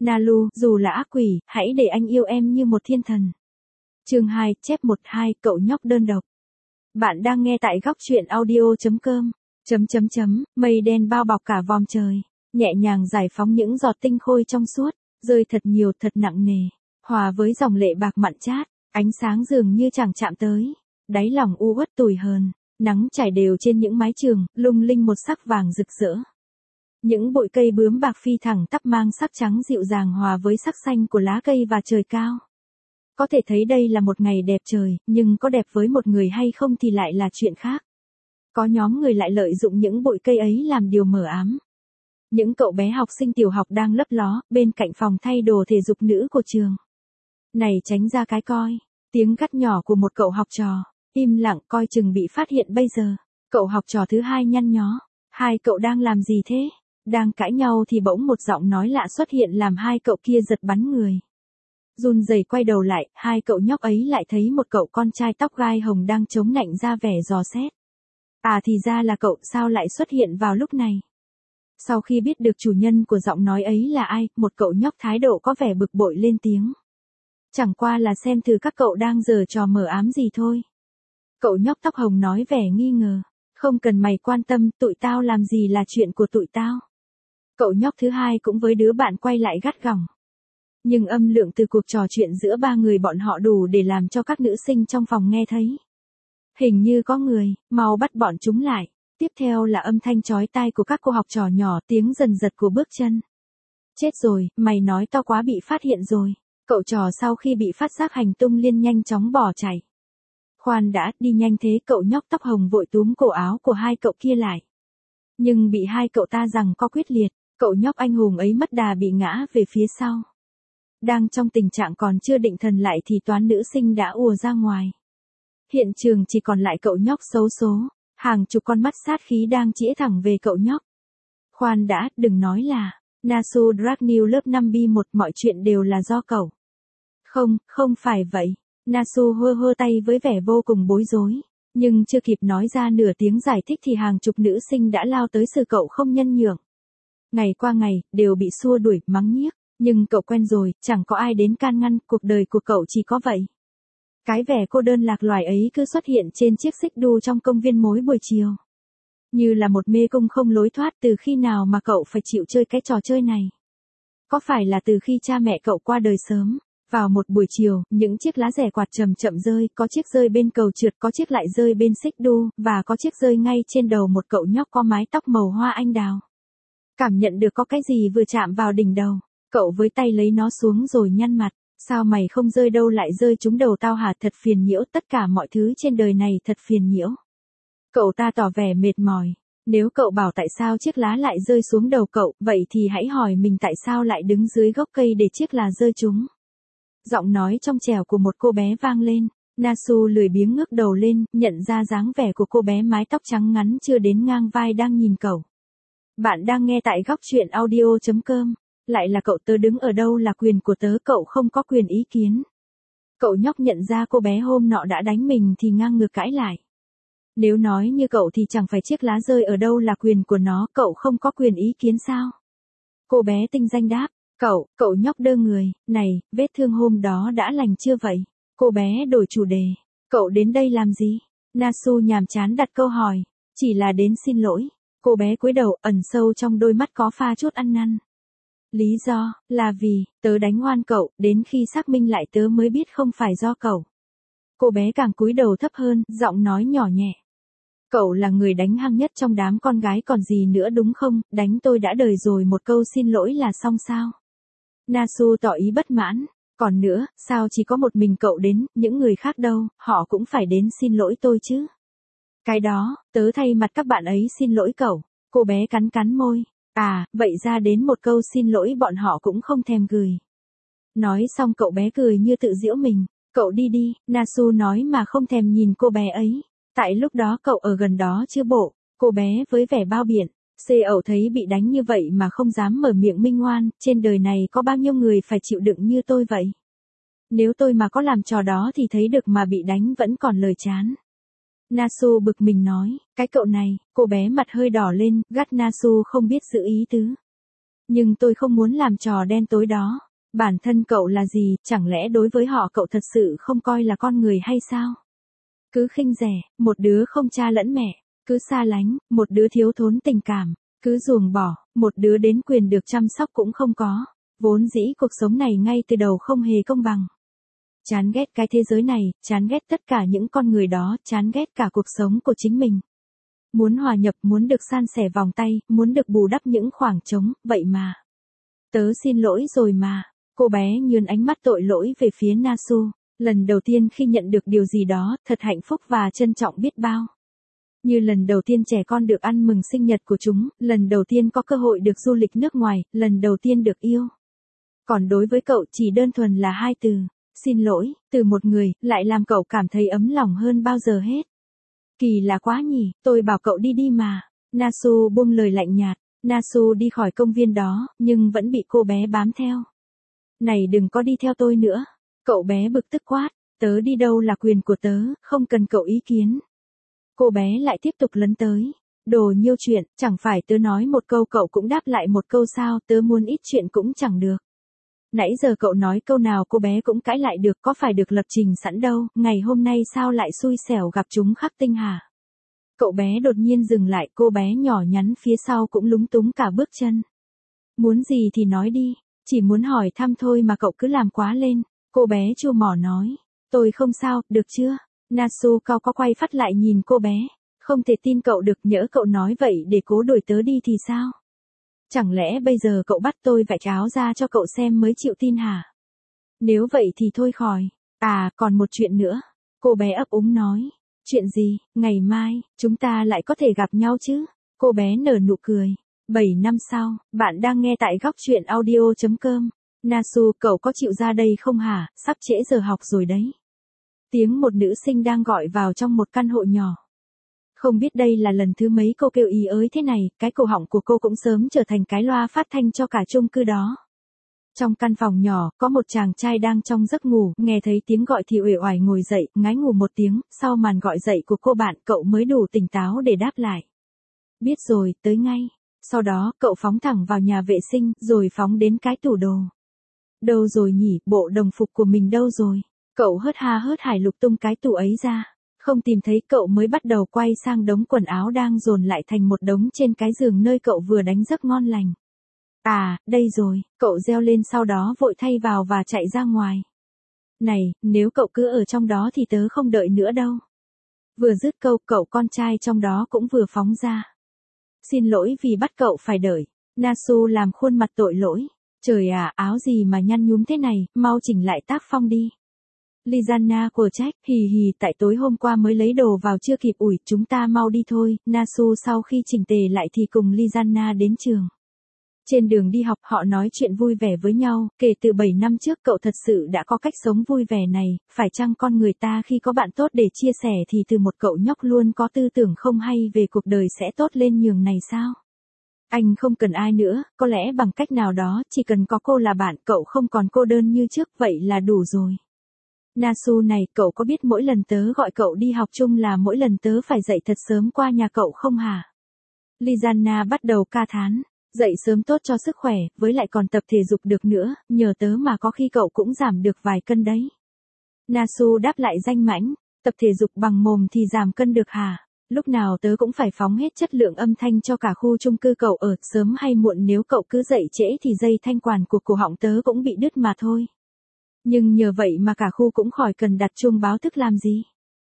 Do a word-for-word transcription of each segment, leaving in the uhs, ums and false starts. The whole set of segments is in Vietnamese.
Nalu, dù là ác quỷ, hãy để anh yêu em như một thiên thần. Chương hai, chép một hai, cậu nhóc đơn độc. Bạn đang nghe tại góc truyện audio chấm com. Chấm chấm chấm, mây đen bao bọc cả vòm trời, nhẹ nhàng giải phóng những giọt tinh khôi trong suốt, rơi thật nhiều thật nặng nề, hòa với dòng lệ bạc mặn chát, ánh sáng dường như chẳng chạm tới, đáy lòng u uất tủi hờn, nắng trải đều trên những mái trường, lung linh một sắc vàng rực rỡ. Những bụi cây bướm bạc phi thẳng tắp mang sắc trắng dịu dàng hòa với sắc xanh của lá cây và trời cao. Có thể thấy đây là một ngày đẹp trời, nhưng có đẹp với một người hay không thì lại là chuyện khác. Có nhóm người lại lợi dụng những bụi cây ấy làm điều mờ ám. Những cậu bé học sinh tiểu học đang lấp ló, bên cạnh phòng thay đồ thể dục nữ của trường. Này tránh ra cái coi, tiếng gắt nhỏ của một cậu học trò, im lặng coi chừng bị phát hiện bây giờ. Cậu học trò thứ hai nhăn nhó, hai cậu đang làm gì thế? Đang cãi nhau thì bỗng một giọng nói lạ xuất hiện làm hai cậu kia giật bắn người. Run rẩy quay đầu lại, hai cậu nhóc ấy lại thấy một cậu con trai tóc gai hồng đang chống nạnh ra vẻ dò xét. À thì ra là cậu, sao lại xuất hiện vào lúc này? Sau khi biết được chủ nhân của giọng nói ấy là ai, một cậu nhóc thái độ có vẻ bực bội lên tiếng. Chẳng qua là xem thử các cậu đang giở trò mờ ám gì thôi. Cậu nhóc tóc hồng nói vẻ nghi ngờ. Không cần mày quan tâm, tụi tao làm gì là chuyện của tụi tao. Cậu nhóc thứ hai cũng với đứa bạn quay lại gắt gỏng. Nhưng âm lượng từ cuộc trò chuyện giữa ba người bọn họ đủ để làm cho các nữ sinh trong phòng nghe thấy. Hình như có người, mau bắt bọn chúng lại. Tiếp theo là âm thanh chói tai của các cô học trò nhỏ, tiếng dần giật của bước chân. Chết rồi, mày nói to quá bị phát hiện rồi. Cậu trò sau khi bị phát giác hành tung liên nhanh chóng bỏ chạy. Khoan đã, đi nhanh thế, cậu nhóc tóc hồng vội túm cổ áo của hai cậu kia lại. Nhưng bị hai cậu ta giằng co quyết liệt, cậu nhóc anh hùng ấy mất đà bị ngã về phía sau. Đang trong tình trạng còn chưa định thần lại thì toán nữ sinh đã ùa ra ngoài. Hiện trường chỉ còn lại cậu nhóc xấu số, hàng chục con mắt sát khí đang chĩa thẳng về cậu nhóc. Khoan đã, đừng nói là, Nasu Dragnew lớp năm B một, mọi chuyện đều là do cậu. Không, không phải vậy. Nasu hơ hơ tay với vẻ vô cùng bối rối, nhưng chưa kịp nói ra nửa tiếng giải thích thì hàng chục nữ sinh đã lao tới xử cậu không nhân nhượng. Ngày qua ngày, đều bị xua đuổi, mắng nhiếc, nhưng cậu quen rồi, chẳng có ai đến can ngăn, cuộc đời của cậu chỉ có vậy. Cái vẻ cô đơn lạc loài ấy cứ xuất hiện trên chiếc xích đu trong công viên mỗi buổi chiều. Như là một mê cung không lối thoát, từ khi nào mà cậu phải chịu chơi cái trò chơi này? Có phải là từ khi cha mẹ cậu qua đời sớm? Vào một buổi chiều, những chiếc lá rẻ quạt chậm chậm rơi, có chiếc rơi bên cầu trượt, có chiếc lại rơi bên xích đu, và có chiếc rơi ngay trên đầu một cậu nhóc có mái tóc màu hoa anh đào. Cảm nhận được có cái gì vừa chạm vào đỉnh đầu, cậu với tay lấy nó xuống rồi nhăn mặt. Sao mày không rơi đâu lại rơi trúng đầu tao hả? Thật phiền nhiễu, tất cả mọi thứ trên đời này thật phiền nhiễu. Cậu ta tỏ vẻ mệt mỏi. Nếu cậu bảo tại sao chiếc lá lại rơi xuống đầu cậu, vậy thì hãy hỏi mình tại sao lại đứng dưới gốc cây để chiếc lá rơi trúng. Giọng nói trong trẻo của một cô bé vang lên. Nasu lười biếng ngước đầu lên, nhận ra dáng vẻ của cô bé mái tóc trắng ngắn chưa đến ngang vai đang nhìn cậu. Bạn đang nghe tại góc truyện audio chấm com. Lại là cậu, tớ đứng ở đâu là quyền của tớ, cậu không có quyền ý kiến. Cậu nhóc nhận ra cô bé hôm nọ đã đánh mình thì ngang ngược cãi lại. Nếu nói như cậu thì chẳng phải chiếc lá rơi ở đâu là quyền của nó, cậu không có quyền ý kiến sao? Cô bé tinh danh đáp. Cậu, cậu nhóc đơ người, này, vết thương hôm đó đã lành chưa vậy? Cô bé đổi chủ đề. Cậu đến đây làm gì? Nasu nhàm chán đặt câu hỏi. Chỉ là đến xin lỗi. Cô bé cúi đầu, ẩn sâu trong đôi mắt có pha chút ăn năn. Lý do, là vì, tớ đánh oan cậu, đến khi xác minh lại tớ mới biết không phải do cậu. Cô bé càng cúi đầu thấp hơn, giọng nói nhỏ nhẹ. Cậu là người đánh hăng nhất trong đám con gái còn gì nữa đúng không? Đánh tôi đã đời rồi, một câu xin lỗi là xong sao? Nasu tỏ ý bất mãn. Còn nữa, sao chỉ có một mình cậu đến, những người khác đâu, họ cũng phải đến xin lỗi tôi chứ. Cái đó, tớ thay mặt các bạn ấy xin lỗi cậu. Cô bé cắn cắn môi. À, vậy ra đến một câu xin lỗi bọn họ cũng không thèm gửi. Nói xong cậu bé cười như tự giễu mình. Cậu đi đi, Nasu nói mà không thèm nhìn cô bé ấy. Tại lúc đó cậu ở gần đó chứ bộ. Cô bé với vẻ bao biện. Xê ẩu thấy bị đánh như vậy mà không dám mở miệng minh oan, trên đời này có bao nhiêu người phải chịu đựng như tôi vậy. Nếu tôi mà có làm trò đó thì thấy được mà bị đánh vẫn còn lời chán. Nasu bực mình nói, cái cậu này, cô bé mặt hơi đỏ lên, gắt Nasu không biết giữ ý tứ. Nhưng tôi không muốn làm trò đen tối đó. Bản thân cậu là gì, chẳng lẽ đối với họ cậu thật sự không coi là con người hay sao? Cứ khinh rẻ, một đứa không cha lẫn mẹ, cứ xa lánh, một đứa thiếu thốn tình cảm, cứ ruồng bỏ, một đứa đến quyền được chăm sóc cũng không có. Vốn dĩ cuộc sống này ngay từ đầu không hề công bằng. Chán ghét cái thế giới này, chán ghét tất cả những con người đó, chán ghét cả cuộc sống của chính mình. Muốn hòa nhập, muốn được san sẻ vòng tay, muốn được bù đắp những khoảng trống, vậy mà. Tớ xin lỗi rồi mà. Cô bé nhướng ánh mắt tội lỗi về phía Nasu. Lần đầu tiên khi nhận được điều gì đó, thật hạnh phúc và trân trọng biết bao. Như lần đầu tiên trẻ con được ăn mừng sinh nhật của chúng, lần đầu tiên có cơ hội được du lịch nước ngoài, lần đầu tiên được yêu. Còn đối với cậu chỉ đơn thuần là hai từ, xin lỗi, từ một người, lại làm cậu cảm thấy ấm lòng hơn bao giờ hết. Kỳ lạ quá nhỉ, tôi bảo cậu đi đi mà. Nasu buông lời lạnh nhạt. Nasu đi khỏi công viên đó, nhưng vẫn bị cô bé bám theo. Này đừng có đi theo tôi nữa. Cậu bé bực tức quát, tớ đi đâu là quyền của tớ, không cần cậu ý kiến. Cô bé lại tiếp tục lấn tới. Đồ nhiêu chuyện, chẳng phải tớ nói một câu cậu cũng đáp lại một câu sao, tớ muốn ít chuyện cũng chẳng được. Nãy giờ cậu nói câu nào cô bé cũng cãi lại được, có phải được lập trình sẵn đâu, ngày hôm nay sao lại xui xẻo gặp chúng khắc tinh hả? Cậu bé đột nhiên dừng lại, cô bé nhỏ nhắn phía sau cũng lúng túng cả bước chân. Muốn gì thì nói đi, chỉ muốn hỏi thăm thôi mà cậu cứ làm quá lên. Cô bé chua mỏ nói, tôi không sao, được chưa? Nasu cao có quay phát lại nhìn cô bé, không thể tin cậu được, nhỡ cậu nói vậy để cố đuổi tớ đi thì sao? Chẳng lẽ bây giờ cậu bắt tôi vạch áo ra cho cậu xem mới chịu tin hả? Nếu vậy thì thôi khỏi. À, còn một chuyện nữa. Cô bé ấp úng nói. Chuyện gì, ngày mai, chúng ta lại có thể gặp nhau chứ? Cô bé nở nụ cười. bảy năm sau, bạn đang nghe tại góc chuyện audio chấm com. Nasu, cậu có chịu ra đây không hả? Sắp trễ giờ học rồi đấy. Tiếng một nữ sinh đang gọi vào trong một căn hộ nhỏ. Không biết đây là lần thứ mấy cô kêu ý ới thế này, cái cổ họng của cô cũng sớm trở thành cái loa phát thanh cho cả chung cư đó. Trong căn phòng nhỏ, có một chàng trai đang trong giấc ngủ, nghe thấy tiếng gọi thì uể oải ngồi dậy, ngái ngủ một tiếng, sau màn gọi dậy của cô bạn, cậu mới đủ tỉnh táo để đáp lại. Biết rồi, tới ngay. Sau đó, cậu phóng thẳng vào nhà vệ sinh, rồi phóng đến cái tủ đồ. Đâu rồi nhỉ, bộ đồng phục của mình đâu rồi? Cậu hớt ha hớt hải lục tung cái tủ ấy ra. Không tìm thấy, cậu mới bắt đầu quay sang đống quần áo đang dồn lại thành một đống trên cái giường nơi cậu vừa đánh giấc ngon lành. À, đây rồi, cậu reo lên sau đó vội thay vào và chạy ra ngoài. Này, nếu cậu cứ ở trong đó thì tớ không đợi nữa đâu. Vừa dứt câu, cậu con trai trong đó cũng vừa phóng ra. Xin lỗi vì bắt cậu phải đợi. Nasu làm khuôn mặt tội lỗi. Trời à, áo gì mà nhăn nhúm thế này, mau chỉnh lại tác phong đi. Lizana của trách, hì hì, tại tối hôm qua mới lấy đồ vào chưa kịp ủi, chúng ta mau đi thôi. Nasu sau khi chỉnh tề lại thì cùng Lizana đến trường. Trên đường đi học họ nói chuyện vui vẻ với nhau, kể từ bảy năm trước cậu thật sự đã có cách sống vui vẻ này, phải chăng con người ta khi có bạn tốt để chia sẻ thì từ một cậu nhóc luôn có tư tưởng không hay về cuộc đời sẽ tốt lên nhường này sao? Anh không cần ai nữa, có lẽ bằng cách nào đó, chỉ cần có cô là bạn, cậu không còn cô đơn như trước, vậy là đủ rồi. Nasu này, cậu có biết mỗi lần tớ gọi cậu đi học chung là mỗi lần tớ phải dậy thật sớm qua nhà cậu không hả? Lizana bắt đầu ca thán. Dậy sớm tốt cho sức khỏe, với lại còn tập thể dục được nữa, nhờ tớ mà có khi cậu cũng giảm được vài cân đấy. Nasu đáp lại danh mãnh, tập thể dục bằng mồm thì giảm cân được hả? Lúc nào tớ cũng phải phóng hết chất lượng âm thanh cho cả khu chung cư cậu ở, sớm hay muộn nếu cậu cứ dậy trễ thì dây thanh quản của cổ họng tớ cũng bị đứt mà thôi. Nhưng nhờ vậy mà cả khu cũng khỏi cần đặt chuông báo thức làm gì.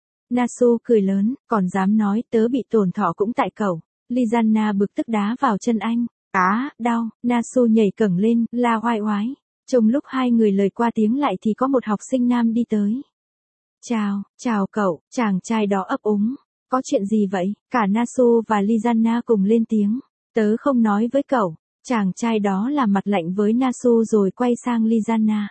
Nasu cười lớn, còn dám nói tớ bị tổn thọ cũng tại cậu. Lizana bực tức đá vào chân anh. Á, đau, Nasu nhảy cẩng lên, la oai oái. Trong lúc hai người lời qua tiếng lại thì có một học sinh nam đi tới. Chào, chào cậu, chàng trai đó ấp úng. Có chuyện gì vậy? Cả Nasu và Lizana cùng lên tiếng. Tớ không nói với cậu. Chàng trai đó làm mặt lạnh với Nasu rồi quay sang Lizana.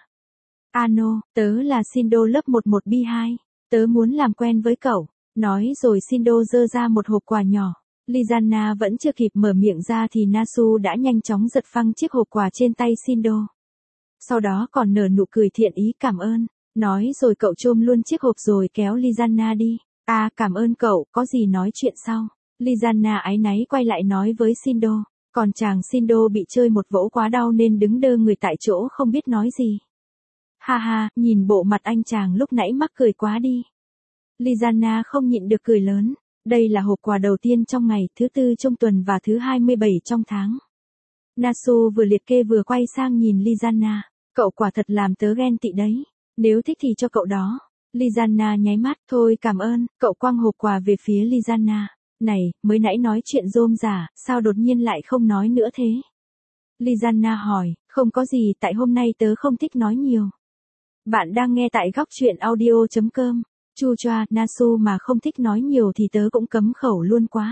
Ano, tớ là Shindo lớp mười một B hai. Tớ muốn làm quen với cậu. Nói rồi Shindo giơ ra một hộp quà nhỏ. Lizana vẫn chưa kịp mở miệng ra thì Nasu đã nhanh chóng giật phăng chiếc hộp quà trên tay Shindo. Sau đó còn nở nụ cười thiện ý cảm ơn. Nói rồi cậu chôm luôn chiếc hộp rồi kéo Lizana đi. À, cảm ơn cậu, có gì nói chuyện sau. Lizana áy náy quay lại nói với Shindo. Còn chàng Shindo bị chơi một vỗ quá đau nên đứng đơ người tại chỗ không biết nói gì. Ha ha, nhìn bộ mặt anh chàng lúc nãy mắc cười quá đi. Lizana không nhịn được cười lớn. Đây là hộp quà đầu tiên trong ngày, thứ tư trong tuần và thứ hai mươi bảy trong tháng. Nasu vừa liệt kê vừa quay sang nhìn Lizana. Cậu quả thật làm tớ ghen tị đấy. Nếu thích thì cho cậu đó. Lizana nháy mắt. Thôi cảm ơn. Cậu quăng hộp quà về phía Lizana. Này, mới nãy nói chuyện rôm rả, sao đột nhiên lại không nói nữa thế? Lizana hỏi. Không có gì, tại hôm nay tớ không thích nói nhiều. Bạn đang nghe tại góc truyện audio chấm com. Chu choa, Nasu mà không thích nói nhiều thì tớ cũng cấm khẩu luôn quá.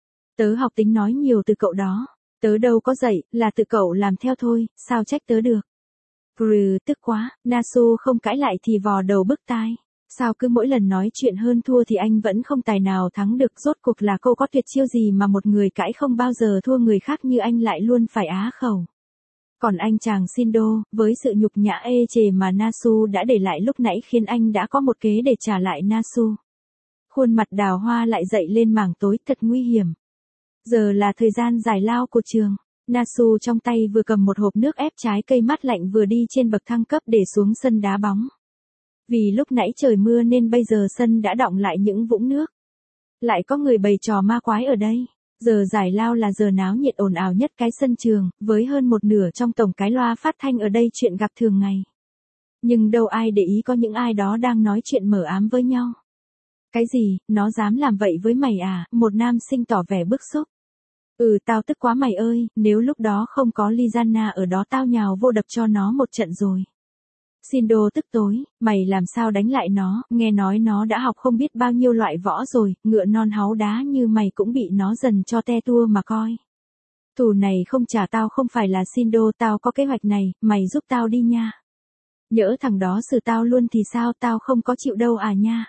Tớ học tính nói nhiều từ cậu đó. Tớ đâu có dạy, là tự cậu làm theo thôi, sao trách tớ được. Brừ, tức quá, Nasu không cãi lại thì vò đầu bứt tai. Sao cứ mỗi lần nói chuyện hơn thua thì anh vẫn không tài nào thắng được, rốt cuộc là cô có tuyệt chiêu gì mà một người cãi không bao giờ thua người khác như anh lại luôn phải á khẩu. Còn anh chàng Shindo, với sự nhục nhã ê chề mà Nasu đã để lại lúc nãy khiến anh đã có một kế để trả lại Nasu. Khuôn mặt đào hoa lại dậy lên mảng tối thật nguy hiểm. Giờ là thời gian giải lao của trường. Nasu trong tay vừa cầm một hộp nước ép trái cây mát lạnh vừa đi trên bậc thang cấp để xuống sân đá bóng. Vì lúc nãy trời mưa nên bây giờ sân đã đọng lại những vũng nước. Lại có người bày trò ma quái ở đây. Giờ giải lao là giờ náo nhiệt ồn ào nhất cái sân trường, với hơn một nửa trong tổng cái loa phát thanh ở đây chuyện gặp thường ngày. Nhưng đâu ai để ý có những ai đó đang nói chuyện mờ ám với nhau. Cái gì, nó dám làm vậy với mày à? Một nam sinh tỏ vẻ bức xúc. Ừ, tao tức quá mày ơi, nếu lúc đó không có Lizana ở đó tao nhào vô đập cho nó một trận rồi. Shindo tức tối, mày làm sao đánh lại nó, nghe nói nó đã học không biết bao nhiêu loại võ rồi, ngựa non háu đá như mày cũng bị nó dần cho te tua mà coi. Thù này không trả tao không phải là Shindo, tao có kế hoạch này, mày giúp tao đi nha. Nhỡ thằng đó xử tao luôn thì sao, tao không có chịu đâu à nha.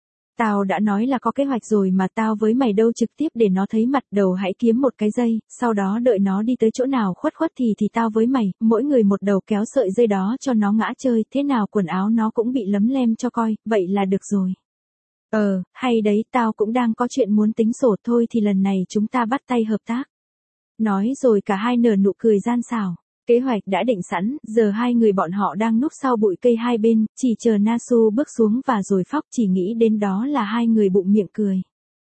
Tao đã nói là có kế hoạch rồi mà, tao với mày đâu trực tiếp để nó thấy mặt, đầu hãy kiếm một cái dây, sau đó đợi nó đi tới chỗ nào khuất khuất thì thì tao với mày, mỗi người một đầu kéo sợi dây đó cho nó ngã chơi, thế nào quần áo nó cũng bị lấm lem cho coi, vậy là được rồi. Ờ, hay đấy, tao cũng đang có chuyện muốn tính sổ, thôi thì lần này chúng ta bắt tay hợp tác. Nói rồi cả hai nở nụ cười gian xảo. Kế hoạch đã định sẵn, giờ hai người bọn họ đang núp sau bụi cây hai bên, chỉ chờ Nasu bước xuống và rồi phóc, chỉ nghĩ đến đó là hai người bụng miệng cười.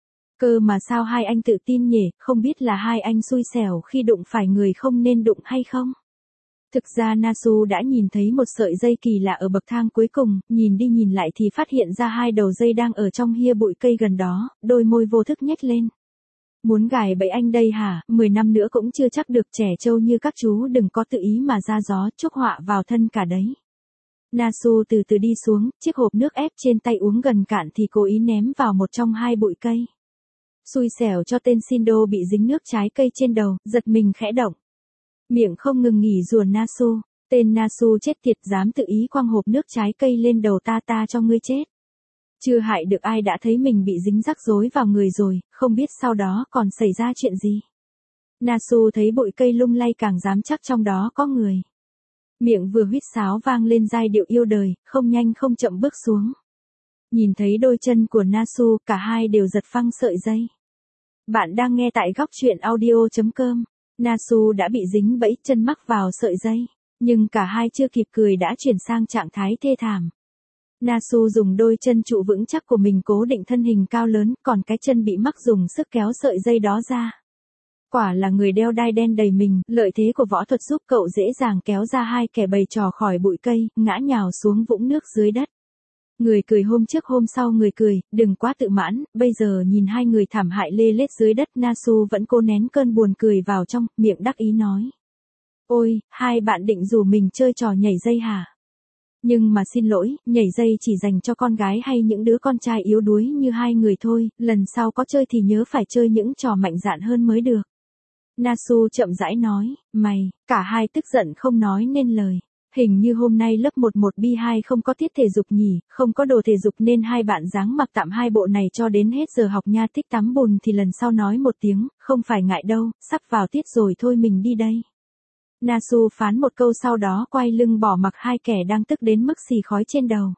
Cơ mà sao hai anh tự tin nhỉ, không biết là hai anh xui xẻo khi đụng phải người không nên đụng hay không? Thực ra Nasu đã nhìn thấy một sợi dây kỳ lạ ở bậc thang cuối cùng, nhìn đi nhìn lại thì phát hiện ra hai đầu dây đang ở trong hia bụi cây gần đó, đôi môi vô thức nhếch lên. Muốn gài bẫy anh đây hả, mười năm nữa cũng chưa chắc được, trẻ trâu như các chú đừng có tự ý mà ra gió, chuốc họa vào thân cả đấy. Nasu từ từ đi xuống, chiếc hộp nước ép trên tay uống gần cạn thì cố ý ném vào một trong hai bụi cây. Xui xẻo cho tên Shindo bị dính nước trái cây trên đầu, giật mình khẽ động. Miệng không ngừng nghỉ rủa Nasu, tên Nasu chết tiệt, dám tự ý quăng hộp nước trái cây lên đầu ta, ta cho ngươi chết. Chưa hại được ai đã thấy mình bị dính rắc rối vào người rồi, không biết sau đó còn xảy ra chuyện gì. Nasu thấy bụi cây lung lay càng dám chắc trong đó có người. Miệng vừa huýt sáo vang lên giai điệu yêu đời, không nhanh không chậm bước xuống. Nhìn thấy đôi chân của Nasu, cả hai đều giật phăng sợi dây. Bạn đang nghe tại góc truyện audio chấm com. Nasu đã bị dính bẫy, chân mắc vào sợi dây. Nhưng cả hai chưa kịp cười đã chuyển sang trạng thái thê thảm. Nasu dùng đôi chân trụ vững chắc của mình cố định thân hình cao lớn, còn cái chân bị mắc dùng sức kéo sợi dây đó ra. Quả là người đeo đai đen đầy mình, lợi thế của võ thuật giúp cậu dễ dàng kéo ra hai kẻ bày trò khỏi bụi cây, ngã nhào xuống vũng nước dưới đất. Người cười hôm trước hôm sau người cười, đừng quá tự mãn, bây giờ nhìn hai người thảm hại lê lết dưới đất, Nasu vẫn cố nén cơn buồn cười vào trong, miệng đắc ý nói. Ôi, hai bạn định rủ mình chơi trò nhảy dây hả? Nhưng mà xin lỗi, nhảy dây chỉ dành cho con gái hay những đứa con trai yếu đuối như hai người thôi, lần sau có chơi thì nhớ phải chơi những trò mạnh dạn hơn mới được. Nasu chậm rãi nói, mày, cả hai tức giận không nói nên lời. Hình như hôm nay lớp một một B hai không có tiết thể dục nhỉ, không có đồ thể dục nên hai bạn dáng mặc tạm hai bộ này cho đến hết giờ học nha, thích tắm bùn thì lần sau nói một tiếng, không phải ngại đâu, sắp vào tiết rồi thôi mình đi đây. Nasu phán một câu sau đó quay lưng bỏ mặc hai kẻ đang tức đến mức xì khói trên đầu.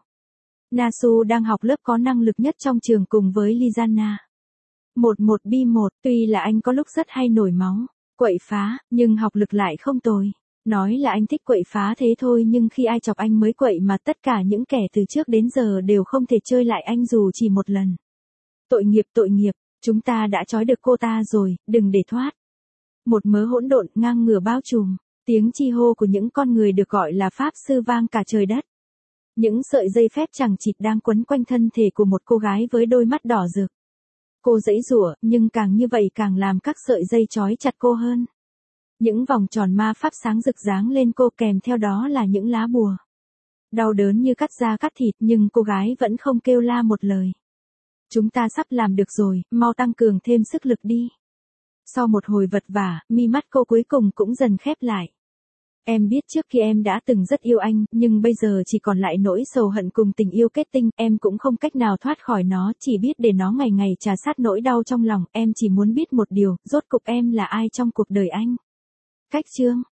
Nasu đang học lớp có năng lực nhất trong trường cùng với Lizana. một một B một, tuy là anh có lúc rất hay nổi máu, Quậy phá, nhưng học lực lại không tồi. Nói là anh thích quậy phá thế thôi nhưng khi ai chọc anh mới quậy mà tất cả những kẻ từ trước đến giờ đều không thể chơi lại anh dù chỉ một lần. Tội nghiệp tội nghiệp, chúng ta đã trói được cô ta rồi, đừng để thoát. Một mớ hỗn độn ngang ngửa bao trùm, tiếng chi hô của những con người được gọi là pháp sư vang cả trời đất. Những sợi dây phép chằng chịt đang quấn quanh thân thể của một cô gái với đôi mắt đỏ rực. Cô giãy giụa, nhưng càng như vậy càng làm các sợi dây trói chặt cô hơn. Những vòng tròn ma pháp sáng rực giáng lên cô kèm theo đó là những lá bùa. Đau đớn như cắt da cắt thịt nhưng cô gái vẫn không kêu la một lời. Chúng ta sắp làm được rồi, mau tăng cường thêm sức lực đi. Sau một hồi vật vả, mi mắt cô cuối cùng cũng dần khép lại. Em biết trước khi em đã từng rất yêu anh, nhưng bây giờ chỉ còn lại nỗi sầu hận cùng tình yêu kết tinh, em cũng không cách nào thoát khỏi nó, chỉ biết để nó ngày ngày trà sát nỗi đau trong lòng, em chỉ muốn biết một điều, rốt cục em là ai trong cuộc đời anh. Cách chương